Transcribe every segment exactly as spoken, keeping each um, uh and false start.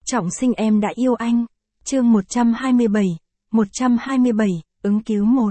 Trọng sinh em đã yêu anh. Chương một trăm hai mươi bảy, một trăm hai mươi bảy, ứng cứu một.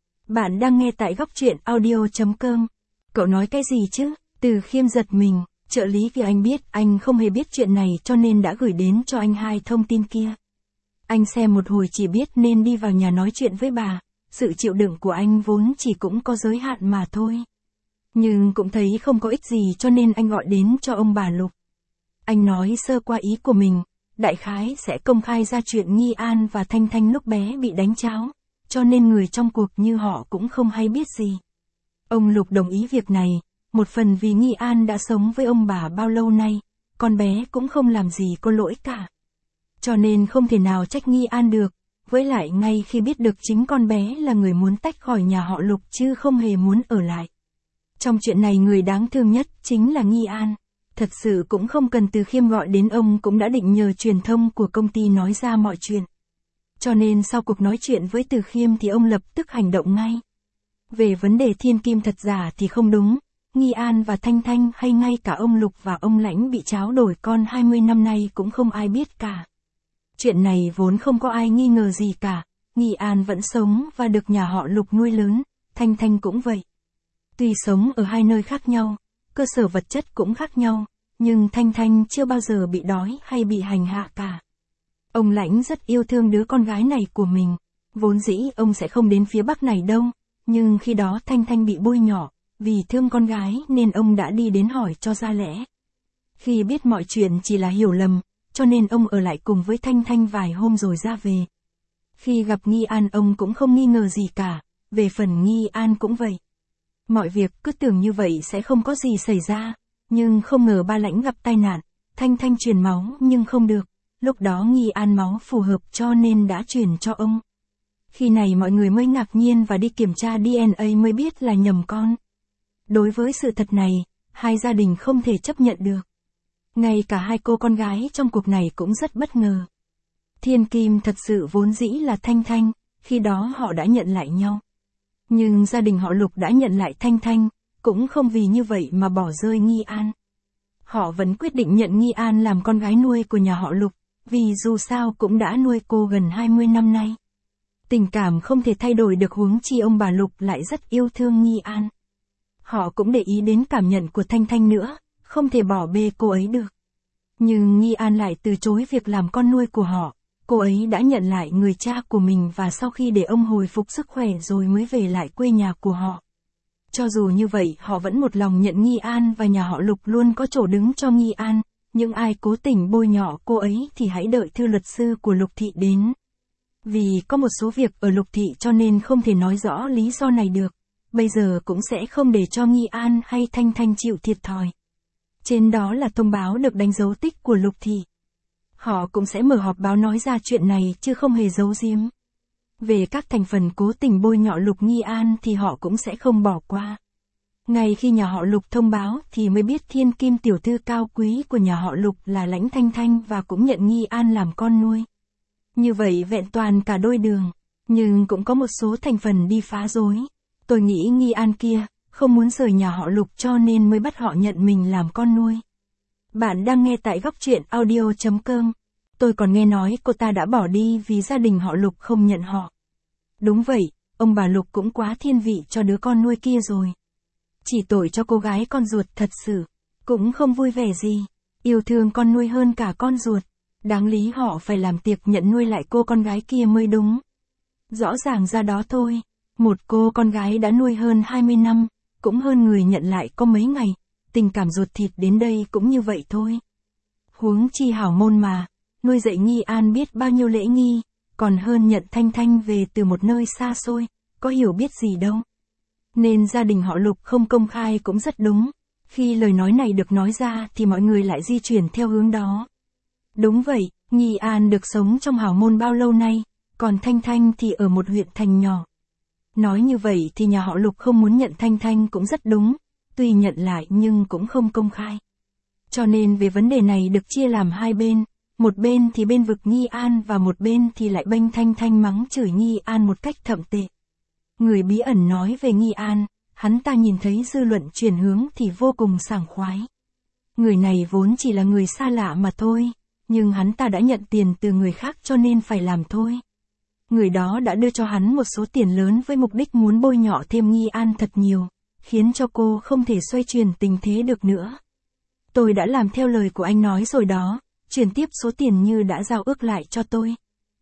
Bạn đang nghe tại góc truyện audio chấm com. Cậu nói cái gì chứ? Từ Khiêm giật mình, trợ lý kia anh biết anh không hề biết chuyện này cho nên đã gửi đến cho anh hai thông tin kia. Anh xem một hồi chỉ biết nên đi vào nhà nói chuyện với bà, sự chịu đựng của anh vốn chỉ cũng có giới hạn mà thôi. Nhưng cũng thấy không có ích gì cho nên anh gọi đến cho ông bà Lục. Anh nói sơ qua ý của mình, đại khái sẽ công khai ra chuyện Nghi An và Thanh Thanh lúc bé bị đánh cháo, cho nên người trong cuộc như họ cũng không hay biết gì. Ông Lục đồng ý việc này, một phần vì Nghi An đã sống với ông bà bao lâu nay, con bé cũng không làm gì có lỗi cả. Cho nên không thể nào trách Nghi An được, với lại ngay khi biết được chính con bé là người muốn tách khỏi nhà họ Lục chứ không hề muốn ở lại. Trong chuyện này người đáng thương nhất chính là Nghi An. Thật sự cũng không cần Từ Khiêm gọi đến ông cũng đã định nhờ truyền thông của công ty nói ra mọi chuyện. Cho nên sau cuộc nói chuyện với Từ Khiêm thì ông lập tức hành động ngay. Về vấn đề thiên kim thật giả thì không đúng, Nghi An và Thanh Thanh hay ngay cả ông Lục và ông Lãnh bị tráo đổi con hai mươi năm nay cũng không ai biết cả. Chuyện này vốn không có ai nghi ngờ gì cả, Nghi An vẫn sống và được nhà họ Lục nuôi lớn, Thanh Thanh cũng vậy. Tuy sống ở hai nơi khác nhau, cơ sở vật chất cũng khác nhau, nhưng Thanh Thanh chưa bao giờ bị đói hay bị hành hạ cả. Ông Lãnh rất yêu thương đứa con gái này của mình, vốn dĩ ông sẽ không đến phía Bắc này đâu, nhưng khi đó Thanh Thanh bị bôi nhọ, vì thương con gái nên ông đã đi đến hỏi cho ra lẽ. Khi biết mọi chuyện chỉ là hiểu lầm, cho nên ông ở lại cùng với Thanh Thanh vài hôm rồi ra về. Khi gặp Nghi An ông cũng không nghi ngờ gì cả, về phần Nghi An cũng vậy. Mọi việc cứ tưởng như vậy sẽ không có gì xảy ra, nhưng không ngờ ba Lãnh gặp tai nạn, Thanh Thanh truyền máu nhưng không được, lúc đó Nghi An máu phù hợp cho nên đã truyền cho ông. Khi này mọi người mới ngạc nhiên và đi kiểm tra đê en a mới biết là nhầm con. Đối với sự thật này, hai gia đình không thể chấp nhận được. Ngay cả hai cô con gái trong cuộc này cũng rất bất ngờ. Thiên kim thật sự vốn dĩ là Thanh Thanh, khi đó họ đã nhận lại nhau. Nhưng gia đình họ Lục đã nhận lại Thanh Thanh, cũng không vì như vậy mà bỏ rơi Nghi An. Họ vẫn quyết định nhận Nghi An làm con gái nuôi của nhà họ Lục, vì dù sao cũng đã nuôi cô gần hai mươi năm nay. Tình cảm không thể thay đổi được, huống chi ông bà Lục lại rất yêu thương Nghi An. Họ cũng để ý đến cảm nhận của Thanh Thanh nữa, không thể bỏ bê cô ấy được. Nhưng Nghi An lại từ chối việc làm con nuôi của họ, cô ấy đã nhận lại người cha của mình và sau khi để ông hồi phục sức khỏe rồi mới về lại quê nhà của họ. Cho dù như vậy họ vẫn một lòng nhận Nghi An và nhà họ Lục luôn có chỗ đứng cho Nghi An, những ai cố tình bôi nhọ cô ấy thì hãy đợi thư luật sư của Lục Thị đến. Vì có một số việc ở Lục Thị cho nên không thể nói rõ lý do này được, bây giờ cũng sẽ không để cho Nghi An hay Thanh Thanh chịu thiệt thòi. Trên đó là thông báo được đánh dấu tích của Lục Thị. Họ cũng sẽ mở họp báo nói ra chuyện này chứ không hề giấu giếm. Về các thành phần cố tình bôi nhọ Lục Nghi An thì họ cũng sẽ không bỏ qua. Ngay khi nhà họ Lục thông báo thì mới biết thiên kim tiểu thư cao quý của nhà họ Lục là Lãnh Thanh Thanh và cũng nhận Nghi An làm con nuôi. Như vậy vẹn toàn cả đôi đường, nhưng cũng có một số thành phần đi phá rối. Tôi nghĩ Nghi An kia không muốn rời nhà họ Lục cho nên mới bắt họ nhận mình làm con nuôi. Bạn đang nghe tại góc truyện audio chấm com. Tôi còn nghe nói cô ta đã bỏ đi vì gia đình họ Lục không nhận họ. Đúng vậy, ông bà Lục cũng quá thiên vị cho đứa con nuôi kia rồi. Chỉ tội cho cô gái con ruột thật sự, cũng không vui vẻ gì, yêu thương con nuôi hơn cả con ruột. Đáng lý họ phải làm tiệc nhận nuôi lại cô con gái kia mới đúng. Rõ ràng ra đó thôi, một cô con gái đã nuôi hơn hai mươi năm, cũng hơn người nhận lại có mấy ngày, tình cảm ruột thịt đến đây cũng như vậy thôi. Huống chi hảo môn mà, nuôi dạy Nghi An biết bao nhiêu lễ nghi, còn hơn nhận Thanh Thanh về từ một nơi xa xôi, có hiểu biết gì đâu. Nên gia đình họ Lục không công khai cũng rất đúng, khi lời nói này được nói ra thì mọi người lại di chuyển theo hướng đó. Đúng vậy, Nghi An được sống trong hảo môn bao lâu nay, còn Thanh Thanh thì ở một huyện thành nhỏ. Nói như vậy thì nhà họ Lục không muốn nhận Thanh Thanh cũng rất đúng, tuy nhận lại nhưng cũng không công khai. Cho nên về vấn đề này được chia làm hai bên, một bên thì bên vực Nghi An và một bên thì lại bênh Thanh Thanh mắng chửi Nghi An một cách thậm tệ. Người bí ẩn nói về Nghi An, hắn ta nhìn thấy dư luận chuyển hướng thì vô cùng sảng khoái. Người này vốn chỉ là người xa lạ mà thôi, nhưng hắn ta đã nhận tiền từ người khác cho nên phải làm thôi. Người đó đã đưa cho hắn một số tiền lớn với mục đích muốn bôi nhọ thêm Nghi An thật nhiều, khiến cho cô không thể xoay chuyển tình thế được nữa. Tôi đã làm theo lời của anh nói rồi đó, chuyển tiếp số tiền như đã giao ước lại cho tôi.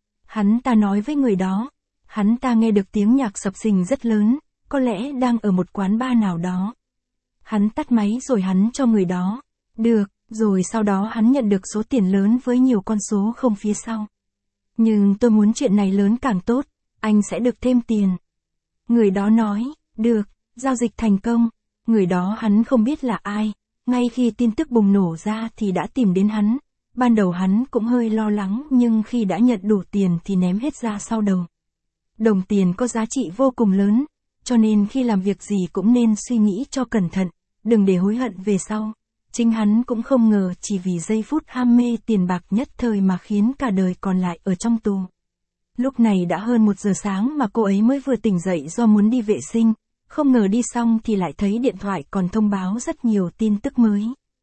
Hắn ta nói với người đó, hắn ta nghe được tiếng nhạc sập sình rất lớn, có lẽ đang ở một quán bar nào đó. Hắn tắt máy rồi hắn cho người đó. Được, rồi sau đó hắn nhận được số tiền lớn với nhiều con số không phía sau. Nhưng tôi muốn chuyện này lớn càng tốt, anh sẽ được thêm tiền. Người đó nói, được, giao dịch thành công. Người đó hắn không biết là ai, ngay khi tin tức bùng nổ ra thì đã tìm đến hắn. Ban đầu hắn cũng hơi lo lắng nhưng khi đã nhận đủ tiền thì ném hết ra sau đầu. Đồng tiền có giá trị vô cùng lớn, cho nên khi làm việc gì cũng nên suy nghĩ cho cẩn thận, đừng để hối hận về sau. Chính hắn cũng không ngờ chỉ vì giây phút ham mê tiền bạc nhất thời mà khiến cả đời còn lại ở trong tù. Lúc này đã hơn một giờ sáng mà cô ấy mới vừa tỉnh dậy do muốn đi vệ sinh, không ngờ đi xong thì lại thấy điện thoại còn thông báo rất nhiều tin tức mới.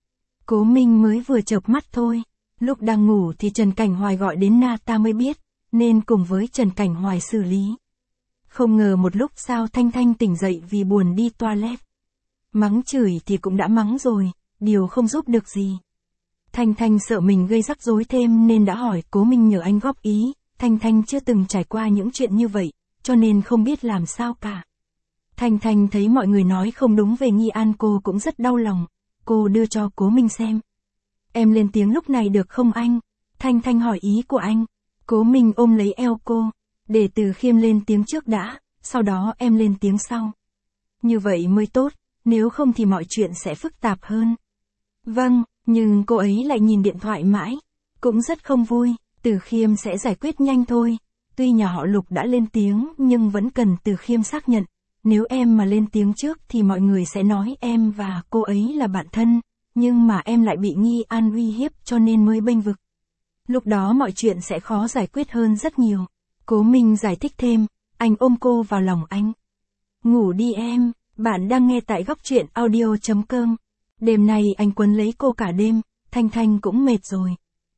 Cố Minh mới vừa chợp mắt thôi, lúc đang ngủ thì Trần Cảnh Hoài gọi đến na ta mới biết, nên cùng với Trần Cảnh Hoài xử lý. Không ngờ một lúc sau Thanh Thanh tỉnh dậy vì buồn đi toilet. Mắng chửi thì cũng đã mắng rồi, điều không giúp được gì. Thanh Thanh sợ mình gây rắc rối thêm nên đã hỏi Cố Minh nhờ anh góp ý, Thanh Thanh chưa từng trải qua những chuyện như vậy, cho nên không biết làm sao cả. Thanh Thanh thấy mọi người nói không đúng về Nghi An cô cũng rất đau lòng, cô đưa cho Cố Minh xem. Em lên tiếng lúc này được không anh? Thanh Thanh hỏi ý của anh. Cố Minh ôm lấy eo cô, để Từ Khiêm lên tiếng trước đã, sau đó em lên tiếng sau. Như vậy mới tốt, nếu không thì mọi chuyện sẽ phức tạp hơn. Vâng, nhưng cô ấy lại nhìn điện thoại mãi, cũng rất không vui. Từ Khiêm sẽ giải quyết nhanh thôi, tuy nhà họ Lục đã lên tiếng nhưng vẫn cần Từ Khiêm xác nhận. Nếu em mà lên tiếng trước thì mọi người sẽ nói em và cô ấy là bạn thân, nhưng mà em lại bị Nghi An uy hiếp cho nên mới bênh vực. Lúc đó mọi chuyện sẽ khó giải quyết hơn rất nhiều. Cố Minh giải thích thêm, anh ôm cô vào lòng anh. Ngủ đi em, bạn đang nghe tại góc truyện audio chấm com. Đêm nay anh quấn lấy cô cả đêm, Thanh Thanh cũng mệt rồi.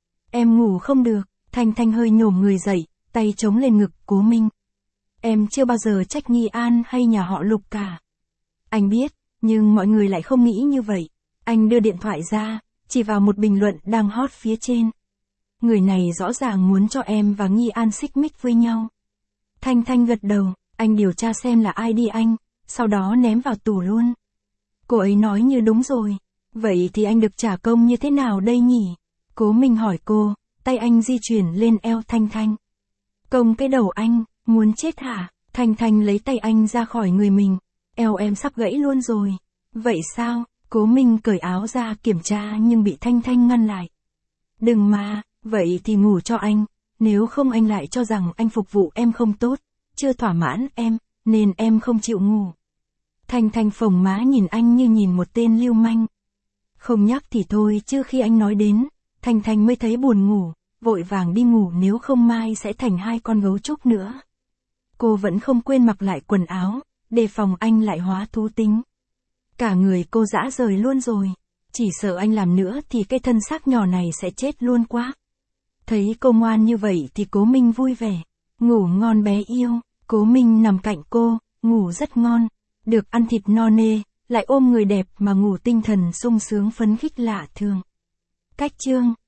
Em ngủ không được, Thanh Thanh hơi nhổm người dậy, tay chống lên ngực Cố Minh. Em chưa bao giờ trách Nghi An hay nhà họ Lục cả. Anh biết, nhưng mọi người lại không nghĩ như vậy. Anh đưa điện thoại ra, chỉ vào một bình luận đang hot phía trên. Người này rõ ràng muốn cho em và Nghi An xích mích với nhau. Thanh Thanh gật đầu, anh điều tra xem là ai đi anh, sau đó ném vào tù luôn. Cô ấy nói như đúng rồi, vậy thì anh được trả công như thế nào đây nhỉ? Cố Minh hỏi cô, tay anh di chuyển lên eo Thanh Thanh. Công cái đầu anh, muốn chết hả? Thanh Thanh lấy tay anh ra khỏi người mình, eo em sắp gãy luôn rồi. Vậy sao? Cố Minh cởi áo ra kiểm tra nhưng bị Thanh Thanh ngăn lại. Đừng mà, vậy thì ngủ cho anh, nếu không anh lại cho rằng anh phục vụ em không tốt, chưa thỏa mãn em, nên em không chịu ngủ. Thanh Thanh phồng má nhìn anh như nhìn một tên lưu manh. Không nhắc thì thôi chứ khi anh nói đến, Thanh Thanh mới thấy buồn ngủ, vội vàng đi ngủ nếu không mai sẽ thành hai con gấu trúc nữa. Cô vẫn không quên mặc lại quần áo, đề phòng anh lại hóa thú tính. Cả người cô rã rời luôn rồi, chỉ sợ anh làm nữa thì cái thân xác nhỏ này sẽ chết luôn quá. Thấy cô ngoan như vậy thì Cố Minh vui vẻ, ngủ ngon bé yêu. Cố Minh nằm cạnh cô, ngủ rất ngon, được ăn thịt no nê, lại ôm người đẹp mà ngủ tinh thần sung sướng phấn khích lạ thường. Cách chương